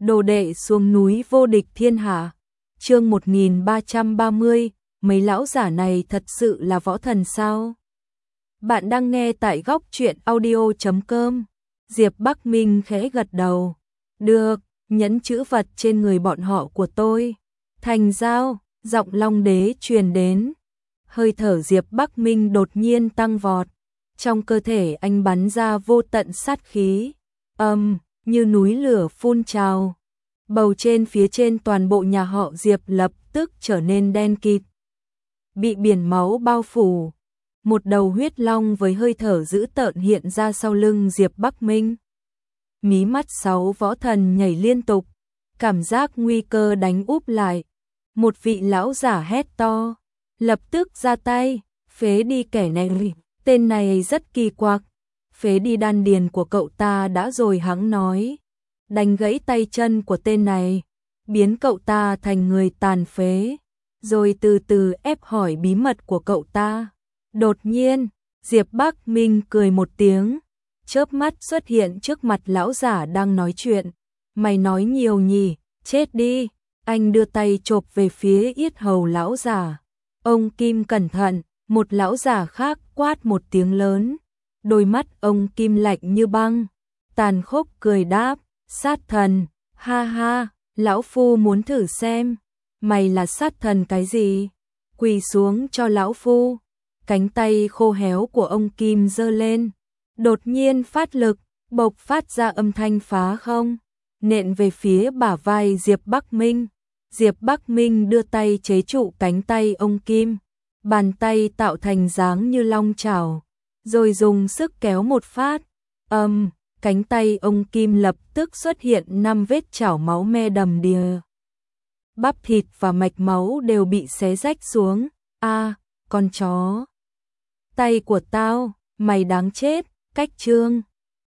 Đồ đệ xuống núi vô địch thiên hạ. Chương 1330, mấy lão giả này thật sự là võ thần sao? Bạn đang nghe tại góc truyện audio.com. Diệp Bắc Minh khẽ gật đầu. Được, nhẫn chữ vật trên người bọn họ của tôi. Thành giao, giọng Long Đế truyền đến. Hơi thở Diệp Bắc Minh đột nhiên tăng vọt. Trong cơ thể anh bắn ra vô tận sát khí. Như núi lửa phun trào. Bầu trên phía trên toàn bộ nhà họ Diệp lập tức trở nên đen kịt. Bị biển máu bao phủ. Một đầu huyết long với hơi thở dữ tợn hiện ra sau lưng Diệp Bắc Minh. Mí mắt 6 võ thần nhảy liên tục. Cảm giác nguy cơ đánh úp lại. Một vị lão giả hét to. Lập tức ra tay, phế đi kẻ này. Tên này rất kỳ quặc. Phế đi đan điền của cậu ta đã rồi hắn nói. Đánh gãy tay chân của tên này, biến cậu ta thành người tàn phế, rồi từ từ ép hỏi bí mật của cậu ta. Đột nhiên, Diệp Bắc Minh cười một tiếng, chớp mắt xuất hiện trước mặt lão giả đang nói chuyện. Mày nói nhiều nhỉ, chết đi. Anh đưa tay chộp về phía yết hầu lão giả. Ông Kim cẩn thận, một lão giả khác quát một tiếng lớn. Đôi mắt ông Kim lạnh như băng, tàn khốc cười đáp. Sát thần, ha ha, lão phu muốn thử xem, mày là sát thần cái gì? Quỳ xuống cho lão phu. Cánh tay khô héo của ông Kim giơ lên, đột nhiên phát lực, bộc phát ra âm thanh phá không, nện về phía bả vai Diệp Bắc Minh. Diệp Bắc Minh đưa tay chế trụ cánh tay ông Kim, bàn tay tạo thành dáng như long chảo, rồi dùng sức kéo một phát. Cánh tay ông Kim lập tức xuất hiện 5 vết chảo máu me đầm đìa. Bắp thịt và mạch máu đều bị xé rách xuống. Con chó. Tay của tao, mày đáng chết, cách trương.